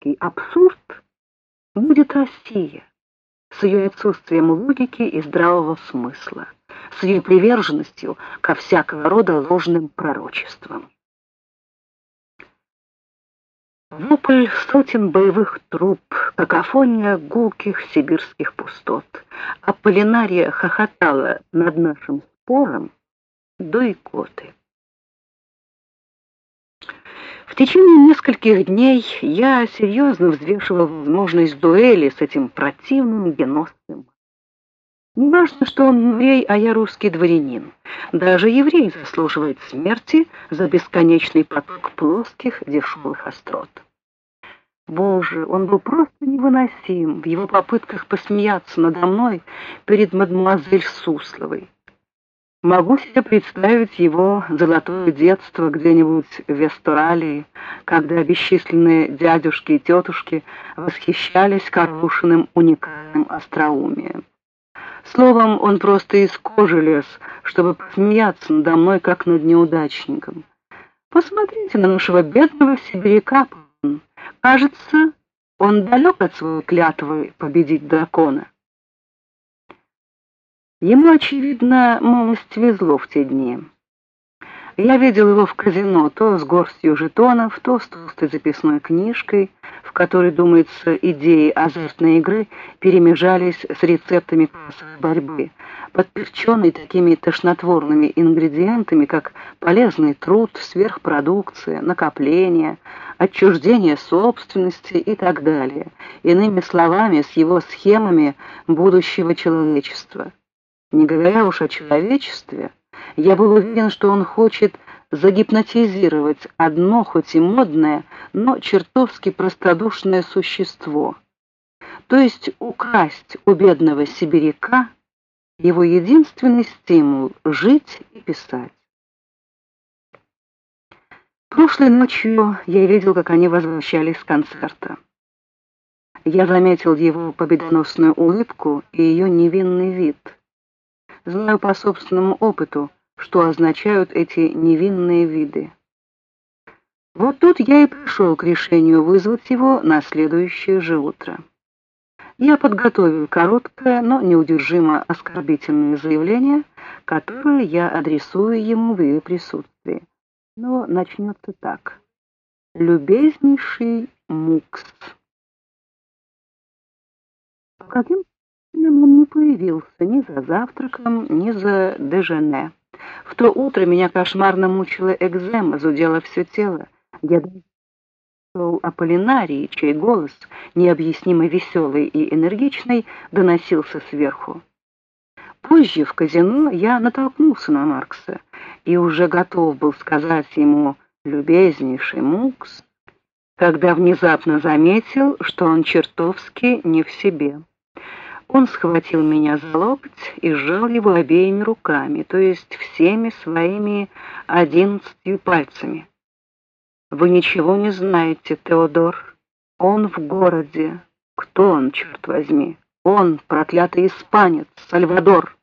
логический абсурд, будет Россия с ее отсутствием логики и здравого смысла, с ее приверженностью ко всякого рода ложным пророчествам. Вопль сотен боевых труб, какофония гулких сибирских пустот. Аполлинария хохотала над нашим спором до икоты. В течение нескольких дней я серьезно взвешивал возможность дуэли с этим противным геносцем. Не важно, что он еврей, а я русский дворянин. Даже еврей заслуживает смерти за бесконечный поток плоских дешевых острот. Боже, он был просто невыносим в его попытках посмеяться надо мной перед мадемуазель Сусловой. Могу себе представить его золотое детство где-нибудь в Вестералии, когда бесчисленные дядюшки и тетушки восхищались Карлушиным уникальным остроумием. Словом, он просто из кожи лез, чтобы посмеяться надо мной, как над неудачником. Посмотрите на нашего бедного сибиряка. Кажется, он далек от своей клятвы победить дракона. Ему, очевидно, малость везло в те дни. Я видел его в казино то с горстью жетонов, то с толстой записной книжкой, в которой, думается, идеи азартной игры перемежались с рецептами классовой борьбы, подперченной такими тошнотворными ингредиентами, как полезный труд, сверхпродукция, накопление, отчуждение собственности и так далее, иными словами, с его схемами будущего человечества. Не говоря уж о человечестве, я был уверен, что он хочет загипнотизировать одно, хоть и модное, но чертовски простодушное существо, то есть украсть у бедного сибиряка его единственный стимул — жить и писать. Прошлой ночью я видел, как они возвращались с концерта. Я заметил его победоносную улыбку и ее невинный вид. Знаю по собственному опыту, что означают эти невинные виды. Вот тут я и пришел к решению вызвать его на следующее же утро. Я подготовил короткое, но неудержимо оскорбительное заявление, которое я адресую ему в ее присутствии. Но начнется так. Любезнейший Мукс. По каким причинам он не появился ни за завтраком, ни за дежене. В то утро меня кошмарно мучила экзема, зудело все тело. Я думал Аполлинарии, чей голос, необъяснимо веселый и энергичный, доносился сверху. Позже в казино я натолкнулся на Маркса и уже готов был сказать ему «любезнейший Мукс», когда внезапно заметил, что он чертовски не в себе. Он схватил меня за локоть и сжал его обеими руками, то есть всеми своими 11 пальцами. «Вы ничего не знаете, Теодор. Он в городе. Кто он, черт возьми? Он, проклятый испанец, Сальвадор».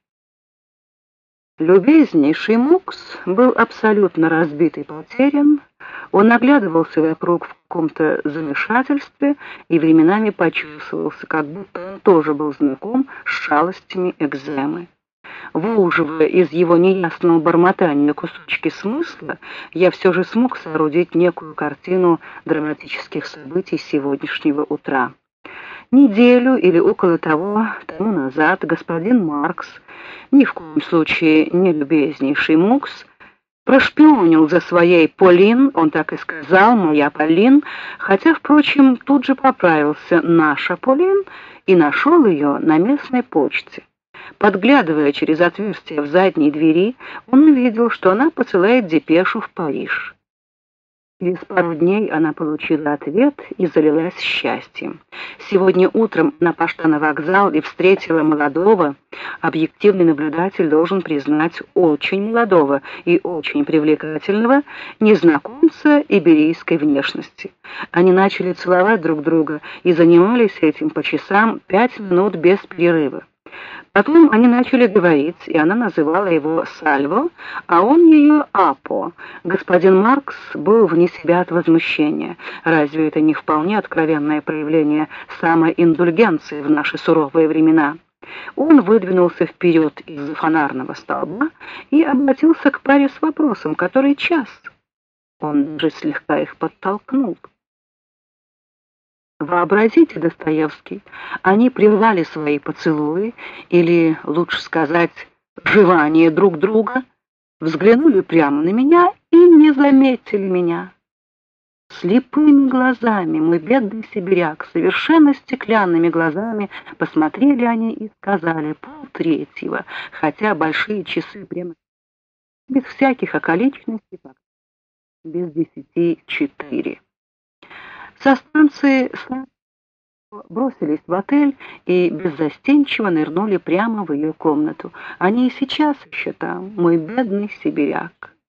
Любезнейший Мукс был абсолютно разбит и потерян. Он оглядывался вокруг в каком-то замешательстве и временами почувствовался, как будто он тоже был знаком с шалостями экземы. Выуживая из его неясного бормотания кусочки смысла, я все же смог соорудить некую картину драматических событий сегодняшнего утра. Неделю или около того тому назад господин Маркс, ни в коем случае не любезнейший Мукс, прошпионил за своей Полин, он так и сказал, моя Полин, хотя, впрочем, тут же поправился, наша Полин, и нашел ее на местной почте. Подглядывая через отверстие в задней двери, он увидел, что она посылает депешу в Париж. Через пару дней она получила ответ и залилась счастьем. Сегодня утром она пошла на вокзал и встретила молодого, объективный наблюдатель должен признать, очень молодого и очень привлекательного незнакомца иберийской внешности. Они начали целовать друг друга и занимались этим по часам 5 минут без перерыва. Потом они начали говорить, и она называла его Сальво, а он ее Апо. Господин Маркс был вне себя от возмущения. Разве это не вполне откровенное проявление самоиндульгенции в наши суровые времена? Он выдвинулся вперед из-за фонарного столба и обратился к паре с вопросом, который час. Он даже слегка их подтолкнул. Вообразите, Достоевский, они прервали свои поцелуи, или, лучше сказать, жевание друг друга, взглянули прямо на меня и не заметили меня. Слепыми глазами, мой бедный сибиряк, совершенно стеклянными глазами посмотрели они и сказали 2:30, хотя большие часы прямо без всяких околичностей, без 10:04. Со станции бросились в отель и беззастенчиво нырнули прямо в ее комнату. Они и сейчас еще там, мой бедный сибиряк.